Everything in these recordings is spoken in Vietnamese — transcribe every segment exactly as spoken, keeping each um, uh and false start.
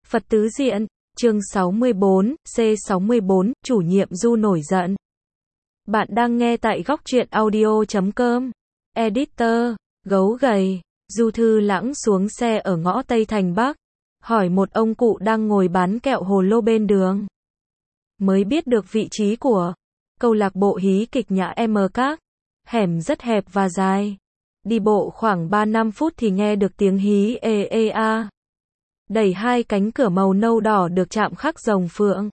Phật tứ diện, chương sáu mươi bốn, C sáu mươi bốn, chủ nhiệm Du nổi giận. Bạn đang nghe tại góc truyện audio chấm com. Editor, gấu gầy, Du Thư Lãng xuống xe ở ngõ Tây Thành Bắc, hỏi một ông cụ đang ngồi bán kẹo hồ lô bên đường. Mới biết được vị trí của câu lạc bộ hí kịch Nhã M Các. Hẻm rất hẹp và dài. Đi bộ khoảng ba năm phút thì nghe được tiếng hí ê ê a. Đẩy hai cánh cửa màu nâu đỏ được chạm khắc rồng phượng.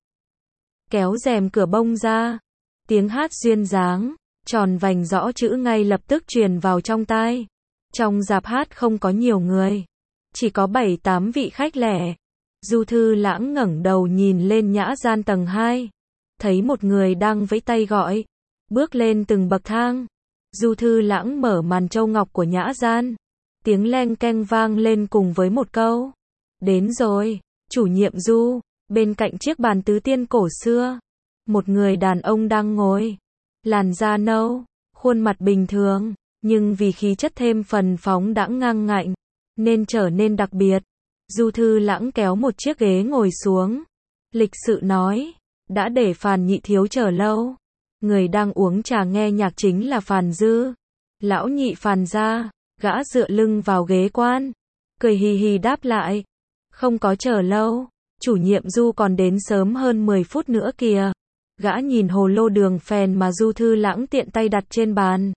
Kéo rèm cửa bông ra. Tiếng hát duyên dáng, tròn vành rõ chữ ngay lập tức truyền vào trong tai. Trong rạp hát không có nhiều người. Chỉ có bảy tám vị khách lẻ. Du Thư Lãng ngẩng đầu nhìn lên nhã gian tầng hai. Thấy một người đang vẫy tay gọi. Bước lên từng bậc thang. Du Thư Lãng mở màn châu ngọc của nhã gian. Tiếng leng keng vang lên cùng với một câu. Đến rồi, chủ nhiệm Du. Bên cạnh chiếc bàn tứ tiên cổ xưa. Một người đàn ông đang ngồi. Làn da nâu, khuôn mặt bình thường. Nhưng vì khí chất thêm phần phóng đãng ngang ngạnh. Nên trở nên đặc biệt. Du Thư Lãng kéo một chiếc ghế ngồi xuống. Lịch sự nói. Đã để Phàn nhị thiếu chờ lâu. Người đang uống trà nghe nhạc chính là Phàn Dư. Lão nhị Phàn gia. Gã dựa lưng vào ghế quan. Cười hì hì đáp lại. Không có chờ lâu. Chủ nhiệm Du còn đến sớm hơn mười phút nữa kìa. Gã nhìn hồ lô đường phèn mà Du Thư Lãng tiện tay đặt trên bàn.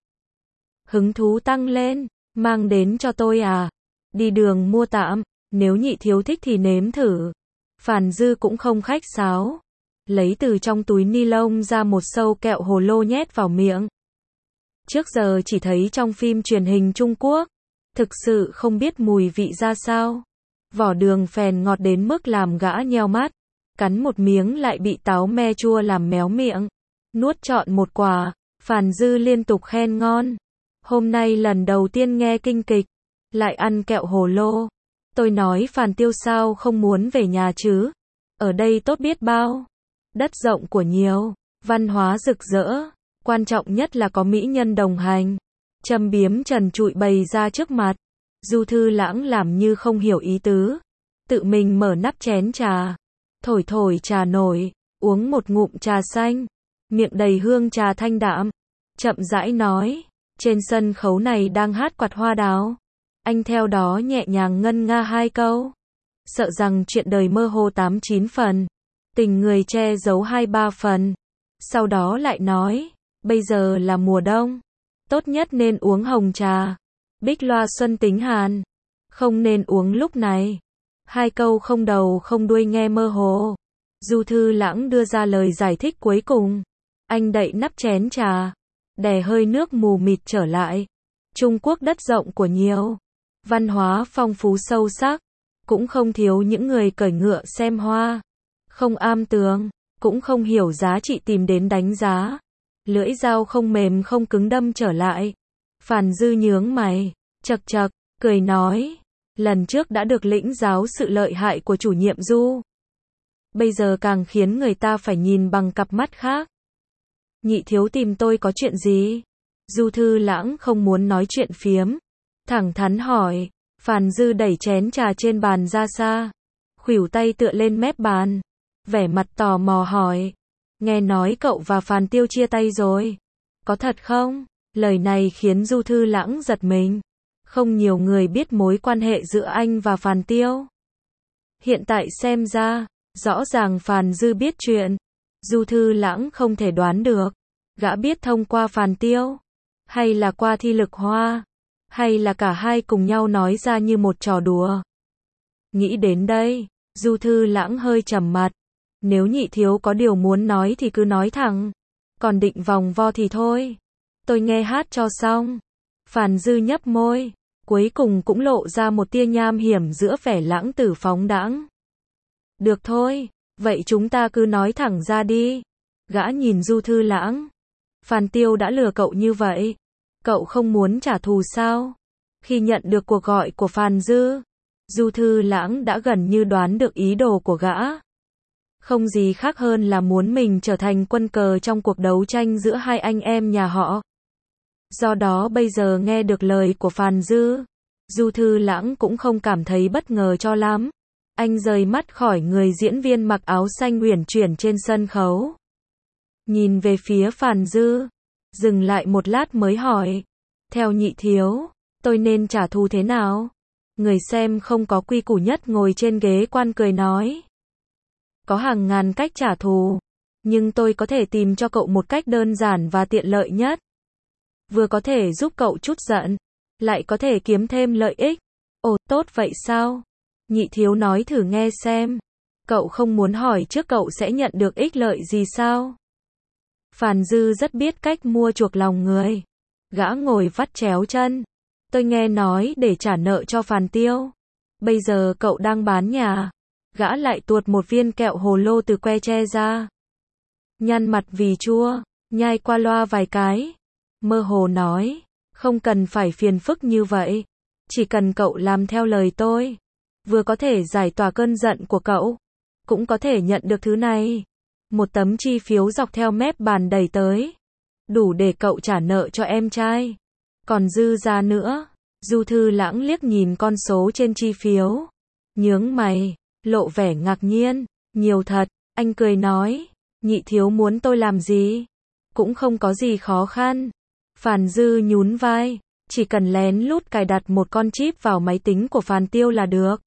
Hứng thú tăng lên. Mang đến cho tôi à? Đi đường mua tạm. Nếu nhị thiếu thích thì nếm thử. Phàn Dư cũng không khách sáo. Lấy từ trong túi ni lông ra một sâu kẹo hồ lô nhét vào miệng. Trước giờ chỉ thấy trong phim truyền hình Trung Quốc. Thực sự không biết mùi vị ra sao. Vỏ đường phèn ngọt đến mức làm gã nheo mắt. Cắn một miếng lại bị táo me chua làm méo miệng. Nuốt trọn một quả. Phàn Dư liên tục khen ngon. Hôm nay lần đầu tiên nghe kinh kịch. Lại ăn kẹo hồ lô. Tôi nói Phàn Tiêu sao không muốn về nhà chứ. Ở đây tốt biết bao. Đất rộng của nhiều. Văn hóa rực rỡ. Quan trọng nhất là có mỹ nhân đồng hành. Châm biếm trần trụi bày ra trước mặt. Du Thư Lãng làm như không hiểu ý tứ. Tự mình mở nắp chén trà. Thổi thổi trà nổi. Uống một ngụm trà xanh. Miệng đầy hương trà thanh đạm. Chậm rãi nói. Trên sân khấu này đang hát quạt hoa đào. Anh theo đó nhẹ nhàng ngân nga hai câu. Sợ rằng chuyện đời mơ hồ tám chín phần. Tình người che giấu hai ba phần. Sau đó lại nói. Bây giờ là mùa đông. Tốt nhất nên uống hồng trà. Bích loa xuân tính hàn. Không nên uống lúc này. Hai câu không đầu không đuôi nghe mơ hồ. Du Thư Lãng đưa ra lời giải thích cuối cùng. Anh đậy nắp chén trà. Đè hơi nước mù mịt trở lại. Trung Quốc đất rộng của nhiều. Văn hóa phong phú sâu sắc. Cũng không thiếu những người cởi ngựa xem hoa. Không am tường. Cũng không hiểu giá trị tìm đến đánh giá. Lưỡi dao không mềm không cứng đâm trở lại. Phàn Dư nhướng mày. Chật chật. Cười nói. Lần trước đã được lĩnh giáo sự lợi hại của chủ nhiệm Du. Bây giờ càng khiến người ta phải nhìn bằng cặp mắt khác. Nhị thiếu tìm tôi có chuyện gì? Du Thư Lãng không muốn nói chuyện phiếm. Thẳng thắn hỏi. Phàn Dư đẩy chén trà trên bàn ra xa. Khuỷu tay tựa lên mép bàn. Vẻ mặt tò mò hỏi. Nghe nói cậu và Phàn Tiêu chia tay rồi. Có thật không? Lời này khiến Du Thư Lãng giật mình. Không nhiều người biết mối quan hệ giữa anh và Phàn Tiêu. Hiện tại xem ra, rõ ràng Phàn Dư biết chuyện. Du Thư Lãng không thể đoán được. Gã biết thông qua Phàn Tiêu. Hay là qua Thi Lực Hoa. Hay là cả hai cùng nhau nói ra như một trò đùa. Nghĩ đến đây, Du Thư Lãng hơi trầm mặt. Nếu nhị thiếu có điều muốn nói thì cứ nói thẳng. Còn định vòng vo thì thôi. Tôi nghe hát cho xong. Phàn Dư nhấp môi. Cuối cùng cũng lộ ra một tia nham hiểm giữa vẻ lãng tử phóng đãng. Được thôi. Vậy chúng ta cứ nói thẳng ra đi. Gã nhìn Du Thư Lãng. Phàn Tiêu đã lừa cậu như vậy. Cậu không muốn trả thù sao? Khi nhận được cuộc gọi của Phàn Dư, Du Thư Lãng đã gần như đoán được ý đồ của gã. Không gì khác hơn là muốn mình trở thành quân cờ trong cuộc đấu tranh giữa hai anh em nhà họ. Do đó bây giờ nghe được lời của Phàn Dư, Du Thư Lãng cũng không cảm thấy bất ngờ cho lắm. Anh rời mắt khỏi người diễn viên mặc áo xanh uyển chuyển trên sân khấu. Nhìn về phía Phàn Dư. Dừng lại một lát mới hỏi. Theo nhị thiếu, tôi nên trả thù thế nào? Người xem không có quy củ nhất ngồi trên ghế quan cười nói. Có hàng ngàn cách trả thù. Nhưng tôi có thể tìm cho cậu một cách đơn giản và tiện lợi nhất. Vừa có thể giúp cậu trút giận, lại có thể kiếm thêm lợi ích. Ồ, tốt vậy sao? Nhị thiếu nói thử nghe xem. Cậu không muốn hỏi trước cậu sẽ nhận được ích lợi gì sao? Phàn Dư rất biết cách mua chuộc lòng người. Gã ngồi vắt chéo chân. Tôi nghe nói để trả nợ cho Phàn Tiêu. Bây giờ cậu đang bán nhà. Gã lại tuột một viên kẹo hồ lô từ que tre ra. Nhăn mặt vì chua, nhai qua loa vài cái. Mơ hồ nói, không cần phải phiền phức như vậy. Chỉ cần cậu làm theo lời tôi. Vừa có thể giải tỏa cơn giận của cậu. Cũng có thể nhận được thứ này. Một tấm chi phiếu dọc theo mép bàn đẩy tới. Đủ để cậu trả nợ cho em trai. Còn dư ra nữa. Du Thư Lãng liếc nhìn con số trên chi phiếu. Nhướng mày, lộ vẻ ngạc nhiên. Nhiều thật, anh cười nói. Nhị thiếu muốn tôi làm gì? Cũng không có gì khó khăn. Phàn Dư nhún vai. Chỉ cần lén lút cài đặt một con chip vào máy tính của Phàn Tiêu là được.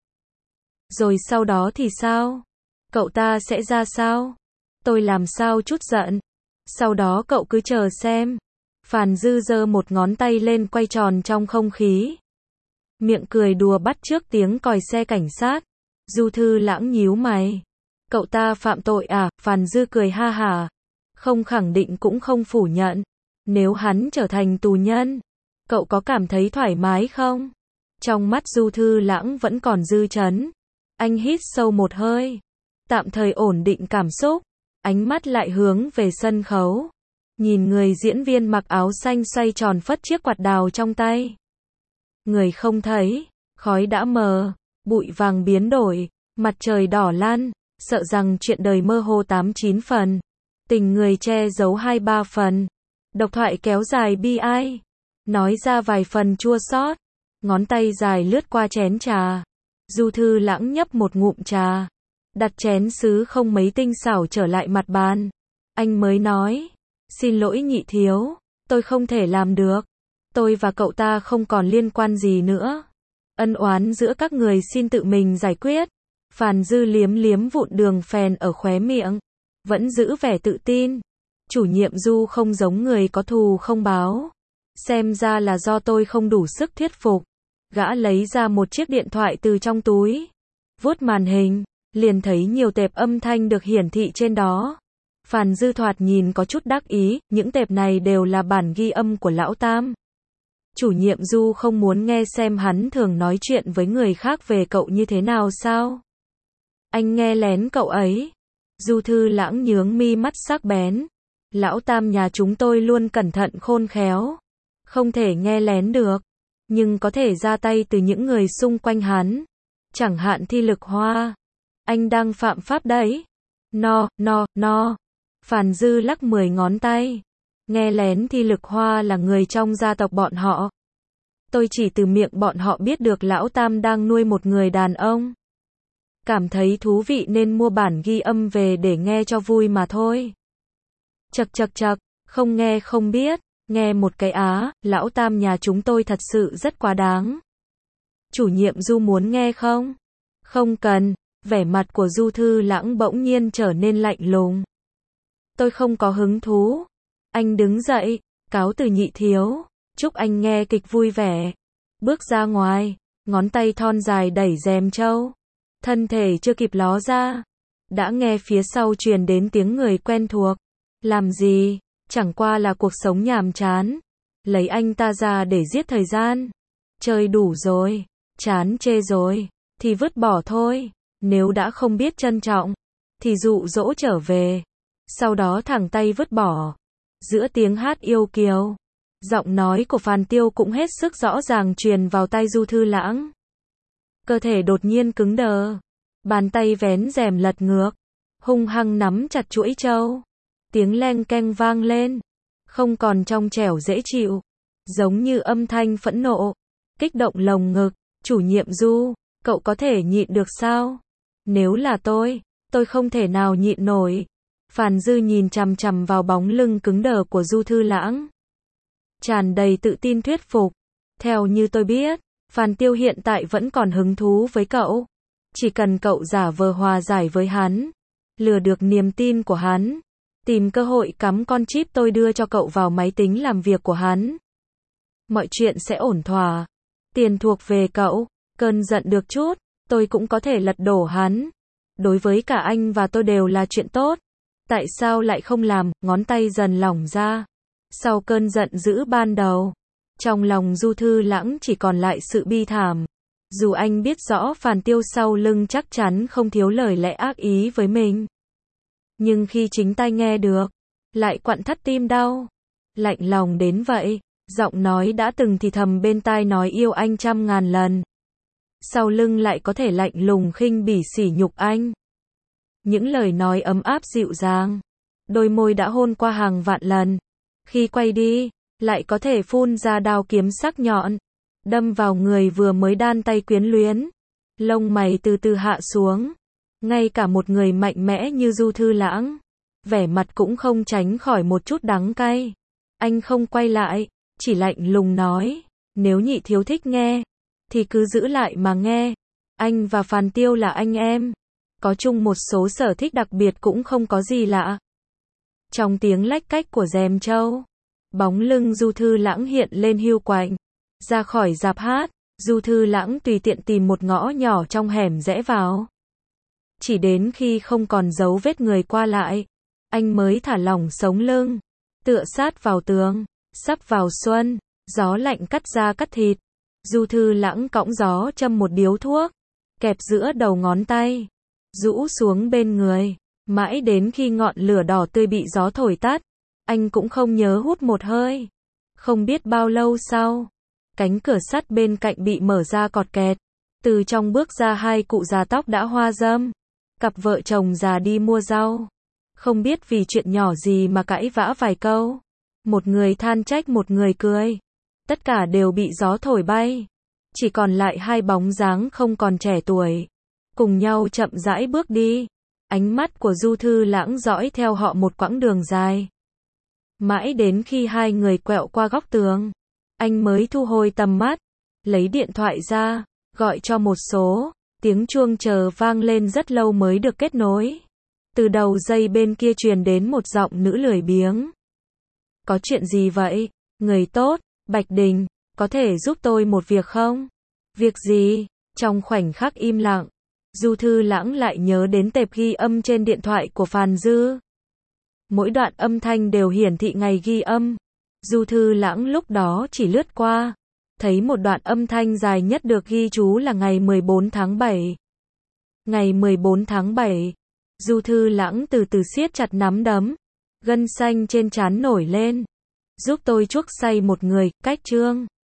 Rồi sau đó thì sao? Cậu ta sẽ ra sao? Tôi làm sao chút giận? Sau đó cậu cứ chờ xem. Phàn Dư giơ một ngón tay lên quay tròn trong không khí. Miệng cười đùa bắt chước tiếng còi xe cảnh sát. Du Thư Lãng nhíu mày. Cậu ta phạm tội à? Phàn Dư cười ha hả. Không khẳng định cũng không phủ nhận. Nếu hắn trở thành tù nhân, cậu có cảm thấy thoải mái không? Trong mắt Du Thư Lãng vẫn còn dư chấn. Anh hít sâu một hơi. Tạm thời ổn định cảm xúc. Ánh mắt lại hướng về sân khấu. Nhìn người diễn viên mặc áo xanh xoay tròn phất chiếc quạt đào trong tay. Người không thấy, khói đã mờ, bụi vàng biến đổi, mặt trời đỏ lan, sợ rằng chuyện đời mơ hồ tám chín phần. Tình người che giấu hai ba phần. Độc thoại kéo dài bi ai. Nói ra vài phần chua xót. Ngón tay dài lướt qua chén trà. Du Thư Lãng nhấp một ngụm trà. Đặt chén sứ không mấy tinh xảo trở lại mặt bàn. Anh mới nói. Xin lỗi nhị thiếu. Tôi không thể làm được. Tôi và cậu ta không còn liên quan gì nữa. Ân oán giữa các người xin tự mình giải quyết. Phàn Dư liếm liếm vụn đường phèn ở khóe miệng. Vẫn giữ vẻ tự tin. Chủ nhiệm Du không giống người có thù không báo. Xem ra là do tôi không đủ sức thuyết phục. Gã lấy ra một chiếc điện thoại từ trong túi. Vuốt màn hình. Liền thấy nhiều tệp âm thanh được hiển thị trên đó. Phàn Dư thoạt nhìn có chút đắc ý. Những tệp này đều là bản ghi âm của Lão Tam. Chủ nhiệm Du không muốn nghe xem hắn thường nói chuyện với người khác về cậu như thế nào sao? Anh nghe lén cậu ấy. Du Thư Lãng nhướng mi mắt sắc bén. Lão Tam nhà chúng tôi luôn cẩn thận khôn khéo. Không thể nghe lén được. Nhưng có thể ra tay từ những người xung quanh hắn. Chẳng hạn Thi Lực Hoa. Anh đang phạm pháp đấy. No, no, no. Phàn Dư lắc mười ngón tay. Nghe lén Thi Lực Hoa là người trong gia tộc bọn họ. Tôi chỉ từ miệng bọn họ biết được Lão Tam đang nuôi một người đàn ông. Cảm thấy thú vị nên mua bản ghi âm về để nghe cho vui mà thôi. Chậc chậc chậc, không nghe không biết, nghe một cái á, Lão Tam nhà chúng tôi thật sự rất quá đáng. Chủ nhiệm Du muốn nghe không? Không cần, vẻ mặt của Du Thư Lãng bỗng nhiên trở nên lạnh lùng. Tôi không có hứng thú. Anh đứng dậy, cáo từ nhị thiếu, chúc anh nghe kịch vui vẻ. Bước ra ngoài, ngón tay thon dài đẩy rèm trâu. Thân thể chưa kịp ló ra. Đã nghe phía sau truyền đến tiếng người quen thuộc. Làm gì? Chẳng qua là cuộc sống nhàm chán. Lấy anh ta ra để giết thời gian. Chơi đủ rồi. Chán chê rồi. Thì vứt bỏ thôi. Nếu đã không biết trân trọng. Thì dụ dỗ trở về. Sau đó thẳng tay vứt bỏ. Giữa tiếng hát yêu kiều. Giọng nói của Phàn Tiêu cũng hết sức rõ ràng truyền vào tai Du Thư Lãng. Cơ thể đột nhiên cứng đờ. Bàn tay vén rèm lật ngược. Hung hăng nắm chặt chuỗi trâu. Tiếng leng keng vang lên. Không còn trong trẻo dễ chịu. Giống như âm thanh phẫn nộ. Kích động lồng ngực. Chủ nhiệm Du, cậu có thể nhịn được sao? Nếu là tôi, tôi không thể nào nhịn nổi. Phàn Dư nhìn chằm chằm vào bóng lưng cứng đờ của Du Thư Lãng, tràn đầy tự tin thuyết phục. Theo như tôi biết, Phàn Tiêu hiện tại vẫn còn hứng thú với cậu. Chỉ cần cậu giả vờ hòa giải với hắn, lừa được niềm tin của hắn, tìm cơ hội cắm con chip tôi đưa cho cậu vào máy tính làm việc của hắn, mọi chuyện sẽ ổn thỏa. Tiền thuộc về cậu, cơn giận được chút, tôi cũng có thể lật đổ hắn. Đối với cả anh và tôi đều là chuyện tốt. Tại sao lại không làm? Ngón tay dần lỏng ra. Sau cơn giận dữ ban đầu, trong lòng Du Thư Lãng chỉ còn lại sự bi thảm. Dù anh biết rõ Phàn Tiêu sau lưng chắc chắn không thiếu lời lẽ ác ý với mình, nhưng khi chính tai nghe được, lại quặn thắt tim đau. Lạnh lòng đến vậy, giọng nói đã từng thì thầm bên tai nói yêu anh trăm ngàn lần, sau lưng lại có thể lạnh lùng khinh bỉ sỉ nhục anh. Những lời nói ấm áp dịu dàng, đôi môi đã hôn qua hàng vạn lần, khi quay đi, lại có thể phun ra đao kiếm sắc nhọn, đâm vào người vừa mới đan tay quyến luyến. Lông mày từ từ hạ xuống, ngay cả một người mạnh mẽ như Du Thư Lãng, vẻ mặt cũng không tránh khỏi một chút đắng cay. Anh không quay lại, chỉ lạnh lùng nói, nếu nhị thiếu thích nghe, thì cứ giữ lại mà nghe. Anh và Phàn Tiêu là anh em, có chung một số sở thích đặc biệt cũng không có gì lạ. Trong tiếng lách cách của rèm trâu, bóng lưng Du Thư Lãng hiện lên hiu quạnh. Ra khỏi rạp hát, Du Thư Lãng tùy tiện tìm một ngõ nhỏ trong hẻm rẽ vào. Chỉ đến khi không còn dấu vết người qua lại, anh mới thả lỏng sống lưng, tựa sát vào tường. Sắp vào xuân, gió lạnh cắt da cắt thịt. Du Thư Lãng cõng gió châm một điếu thuốc, kẹp giữa đầu ngón tay, rũ xuống bên người, mãi đến khi ngọn lửa đỏ tươi bị gió thổi tắt, anh cũng không nhớ hút một hơi. Không biết bao lâu sau, cánh cửa sắt bên cạnh bị mở ra cọt kẹt, từ trong bước ra hai cụ già tóc đã hoa râm, cặp vợ chồng già đi mua rau. Không biết vì chuyện nhỏ gì mà cãi vã vài câu, một người than trách một người cười, tất cả đều bị gió thổi bay, chỉ còn lại hai bóng dáng không còn trẻ tuổi, cùng nhau chậm rãi bước đi. Ánh mắt của Du Thư Lãng dõi theo họ một quãng đường dài, mãi đến khi hai người quẹo qua góc tường, anh mới thu hồi tầm mắt, lấy điện thoại ra, gọi cho một số. Tiếng chuông chờ vang lên rất lâu mới được kết nối. Từ đầu dây bên kia truyền đến một giọng nữ lười biếng. Có chuyện gì vậy? Người tốt, Bạch Đình, có thể giúp tôi một việc không? Việc gì? Trong khoảnh khắc im lặng, Du Thư Lãng lại nhớ đến tệp ghi âm trên điện thoại của Phàn Dư. Mỗi đoạn âm thanh đều hiển thị ngày ghi âm. Du Thư Lãng lúc đó chỉ lướt qua, thấy một đoạn âm thanh dài nhất được ghi chú là ngày mười bốn tháng bảy. Ngày mười bốn tháng bảy, Du Thư Lãng từ từ siết chặt nắm đấm, gân xanh trên trán nổi lên. Giúp tôi chuốc say một người, cách chương.